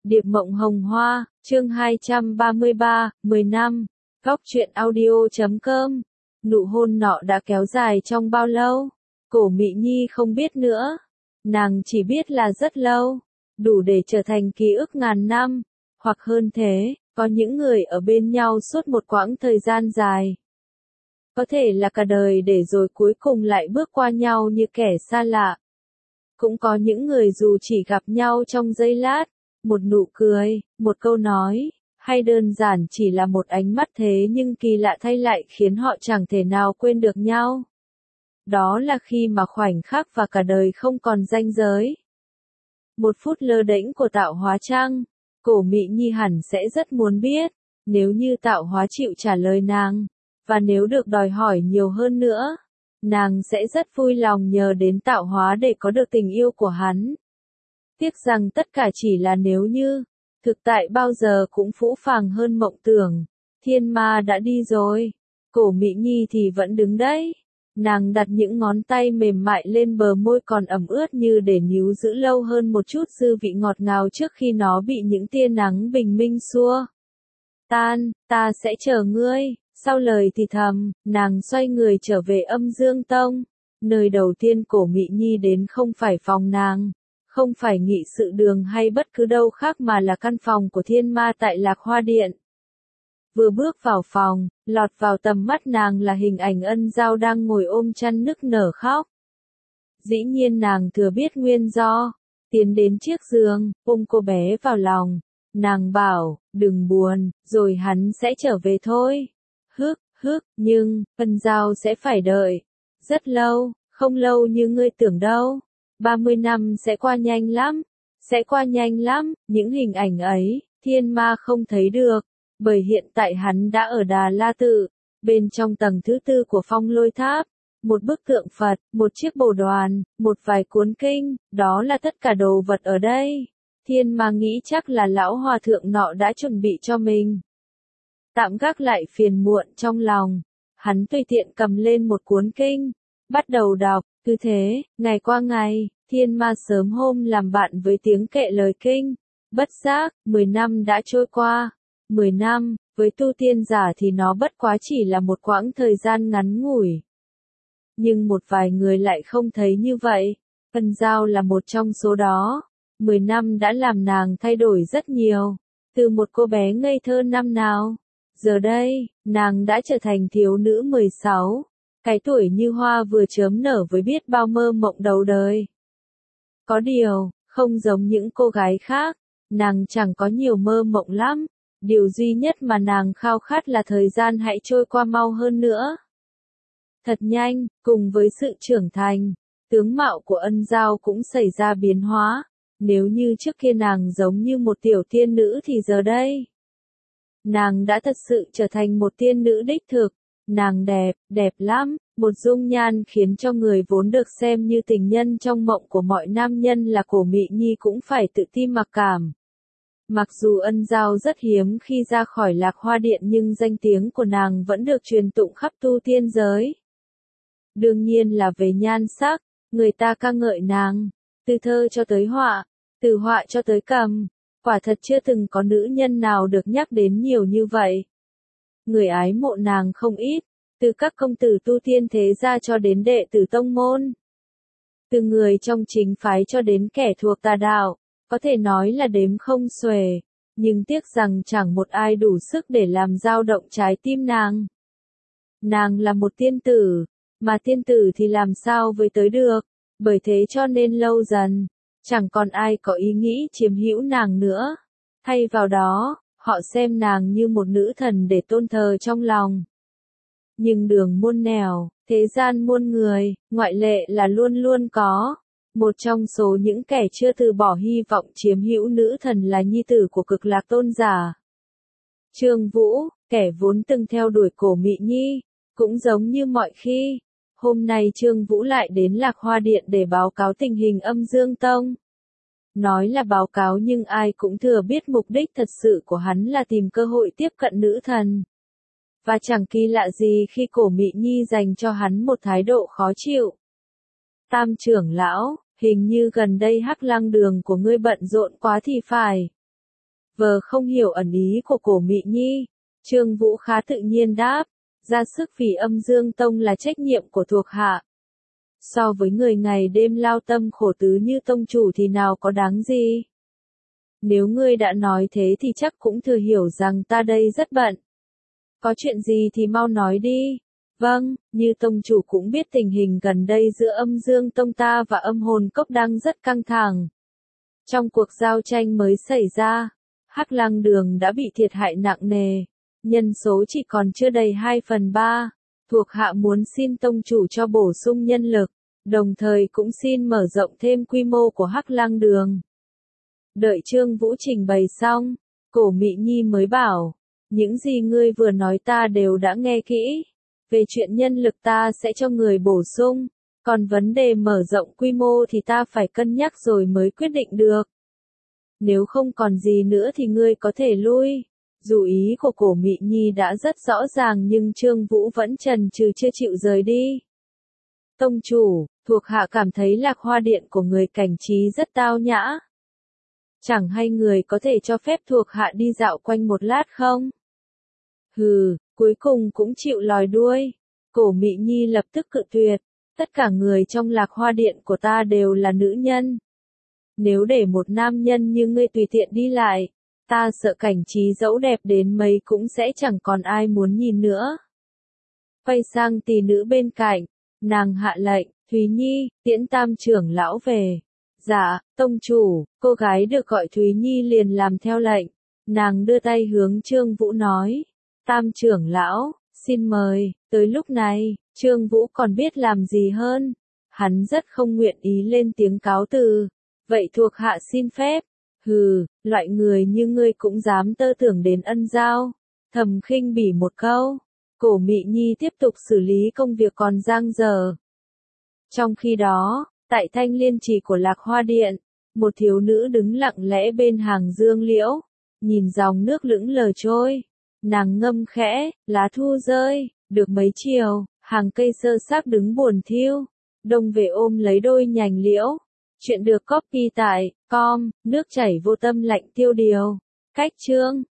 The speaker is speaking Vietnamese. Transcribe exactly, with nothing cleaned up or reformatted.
Điệp Mộng Hồng Hoa, chương hai trăm ba mươi ba, mười năm, góc truyện audio chấm com. Nụ hôn nọ đã kéo dài trong bao lâu? Cổ Mị Nhi không biết nữa. Nàng chỉ biết là rất lâu, đủ để trở thành ký ức ngàn năm, hoặc hơn thế, có những người ở bên nhau suốt một quãng thời gian dài. Có thể là cả đời để rồi cuối cùng lại bước qua nhau như kẻ xa lạ. Cũng có những người dù chỉ gặp nhau trong giây lát, một nụ cười, một câu nói, hay đơn giản chỉ là một ánh mắt thế nhưng kỳ lạ thay lại khiến họ chẳng thể nào quên được nhau. Đó là khi mà khoảnh khắc và cả đời không còn ranh giới. Một phút lơ đễnh của Tạo Hóa chăng? Cổ Mị Nhi hẳn sẽ rất muốn biết, nếu như Tạo Hóa chịu trả lời nàng, và nếu được đòi hỏi nhiều hơn nữa, nàng sẽ rất vui lòng nhờ đến Tạo Hóa để có được tình yêu của hắn. Tiếc rằng tất cả chỉ là nếu như, thực tại bao giờ cũng phũ phàng hơn mộng tưởng. Thiên ma đã đi rồi, Cổ Mị Nhi thì vẫn đứng đấy. Nàng đặt những ngón tay mềm mại lên bờ môi còn ẩm ướt như để níu giữ lâu hơn một chút dư vị ngọt ngào trước khi nó bị những tia nắng bình minh xua tan. Ta sẽ chờ ngươi. Sau lời thì thầm, nàng xoay người trở về Âm Dương Tông. Nơi đầu tiên Cổ Mị Nhi đến không phải phòng nàng, không phải nghị sự đường hay bất cứ đâu khác mà là căn phòng của thiên ma tại Lạc Hoa Điện. Vừa bước vào phòng, lọt vào tầm mắt nàng là hình ảnh Ân Giao đang ngồi ôm chăn nức nở khóc. Dĩ nhiên nàng thừa biết nguyên do, tiến đến chiếc giường, ôm cô bé vào lòng. Nàng bảo, đừng buồn, rồi hắn sẽ trở về thôi. Hức, hức, nhưng, Ân Giao sẽ phải đợi. Rất lâu, không lâu như ngươi tưởng đâu. ba mươi năm sẽ qua nhanh lắm, sẽ qua nhanh lắm, những hình ảnh ấy, thiên ma không thấy được. Bởi hiện tại hắn đã ở Đà La Tự, bên trong tầng thứ tư của Phong Lôi Tháp, một bức tượng Phật, một chiếc bồ đoàn, một vài cuốn kinh, đó là tất cả đồ vật ở đây. Thiên ma nghĩ chắc là lão hòa thượng nọ đã chuẩn bị cho mình. Tạm gác lại phiền muộn trong lòng, hắn tùy tiện cầm lên một cuốn kinh, bắt đầu đọc. Cứ thế, ngày qua ngày, thiên ma sớm hôm làm bạn với tiếng kệ lời kinh. Bất giác, mười năm đã trôi qua. Mười năm, với tu tiên giả thì nó bất quá chỉ là một quãng thời gian ngắn ngủi. Nhưng một vài người lại không thấy như vậy. Ân Giao là một trong số đó. Mười năm đã làm nàng thay đổi rất nhiều. Từ một cô bé ngây thơ năm nào, giờ đây, nàng đã trở thành thiếu nữ mười sáu. Cái tuổi như hoa vừa chớm nở với biết bao mơ mộng đầu đời. Có điều, không giống những cô gái khác, nàng chẳng có nhiều mơ mộng lắm. Điều duy nhất mà nàng khao khát là thời gian hãy trôi qua mau hơn nữa. Thật nhanh, cùng với sự trưởng thành, tướng mạo của Ân Giao cũng xảy ra biến hóa. Nếu như trước kia nàng giống như một tiểu tiên nữ thì giờ đây, nàng đã thật sự trở thành một tiên nữ đích thực. Nàng đẹp, đẹp lắm, một dung nhan khiến cho người vốn được xem như tình nhân trong mộng của mọi nam nhân là Cổ Mị Nhi cũng phải tự ti mặc cảm. Mặc dù Ân Giao rất hiếm khi ra khỏi Lạc Hoa Điện nhưng danh tiếng của nàng vẫn được truyền tụng khắp tu tiên giới. Đương nhiên là về nhan sắc, người ta ca ngợi nàng, từ thơ cho tới họa, từ họa cho tới cầm, quả thật chưa từng có nữ nhân nào được nhắc đến nhiều như vậy. Người ái mộ nàng không ít, từ các công tử tu tiên thế gia cho đến đệ tử tông môn. Từ người trong chính phái cho đến kẻ thuộc tà đạo, có thể nói là đếm không xuể, nhưng tiếc rằng chẳng một ai đủ sức để làm dao động trái tim nàng. Nàng là một tiên tử, mà tiên tử thì làm sao với tới được, bởi thế cho nên lâu dần, chẳng còn ai có ý nghĩ chiếm hữu nàng nữa. Thay vào đó, họ xem nàng như một nữ thần để tôn thờ trong lòng. Nhưng đường muôn nẻo, thế gian muôn người, ngoại lệ là luôn luôn có. Một trong số những kẻ chưa từ bỏ hy vọng chiếm hữu nữ thần là nhi tử của Cực Lạc tôn giả. Trương Vũ, kẻ vốn từng theo đuổi Cổ Mị Nhi, cũng giống như mọi khi. Hôm nay Trương Vũ lại đến Lạc Hoa Điện để báo cáo tình hình Âm Dương Tông. Nói là báo cáo nhưng ai cũng thừa biết mục đích thật sự của hắn là tìm cơ hội tiếp cận nữ thần. Và chẳng kỳ lạ gì khi Cổ Mị Nhi dành cho hắn một thái độ khó chịu. Tam trưởng lão, hình như gần đây Hắc Lăng Đường của ngươi bận rộn quá thì phải. Vờ không hiểu ẩn ý của Cổ Mị Nhi, Trương Vũ khá tự nhiên đáp, ra sức vì Âm Dương Tông là trách nhiệm của thuộc hạ. So với người ngày đêm lao tâm khổ tứ như tông chủ thì nào có đáng gì. Nếu ngươi đã nói thế thì chắc cũng thừa hiểu rằng ta đây rất bận. Có chuyện gì thì mau nói đi. Vâng, như tông chủ cũng biết tình hình gần đây giữa Âm Dương Tông ta và Âm Hồn Cốc đang rất căng thẳng. Trong cuộc giao tranh mới xảy ra, Hắc Lăng Đường đã bị thiệt hại nặng nề, nhân số chỉ còn chưa đầy hai phần ba. Thuộc hạ muốn xin tông chủ cho bổ sung nhân lực, đồng thời cũng xin mở rộng thêm quy mô của Hắc Lăng Đường. Đợi Trương Vũ trình bày xong, Cổ Mị Nhi mới bảo, những gì ngươi vừa nói ta đều đã nghe kỹ. Về chuyện nhân lực ta sẽ cho người bổ sung, còn vấn đề mở rộng quy mô thì ta phải cân nhắc rồi mới quyết định được. Nếu không còn gì nữa thì ngươi có thể lui. Dù ý của Cổ Mị Nhi đã rất rõ ràng nhưng Trương Vũ vẫn chần chừ chưa chịu rời đi. Tông chủ, thuộc hạ cảm thấy Lạc Hoa Điện của người Cảnh Trí rất tao nhã. Chẳng hay người có thể cho phép thuộc hạ đi dạo quanh một lát không? Hừ, cuối cùng cũng chịu lòi đuôi. Cổ Mị Nhi lập tức cự tuyệt. Tất cả người trong Lạc Hoa Điện của ta đều là nữ nhân. Nếu để một nam nhân như ngươi tùy tiện đi lại, ta sợ Cảnh Trí dẫu đẹp đến mấy cũng sẽ chẳng còn ai muốn nhìn nữa. Quay sang tỷ nữ bên cạnh, nàng hạ lệnh, Thúy Nhi, tiễn Tam trưởng lão về. Dạ, tông chủ, cô gái được gọi Thúy Nhi liền làm theo lệnh. Nàng đưa tay hướng Trương Vũ nói, Tam trưởng lão, xin mời. Tới lúc này, Trương Vũ còn biết làm gì hơn. Hắn rất không nguyện ý lên tiếng cáo từ. Vậy thuộc hạ xin phép. Hừ, loại người như ngươi cũng dám tơ tưởng đến ân giao. Thầm khinh bỉ một câu. Cổ Mị Nhi tiếp tục xử lý công việc còn dang dở. Trong khi đó, tại thanh liên trì của Lạc Hoa Điện, một thiếu nữ đứng lặng lẽ bên hàng dương liễu, nhìn dòng nước lững lờ trôi. Nàng ngâm khẽ, lá thu rơi, được mấy chiều, hàng cây sơ xác đứng buồn thiêu. Đông về ôm lấy đôi nhành liễu. Chuyện được copy tại com, nước chảy vô tâm lạnh tiêu điều. Cách chương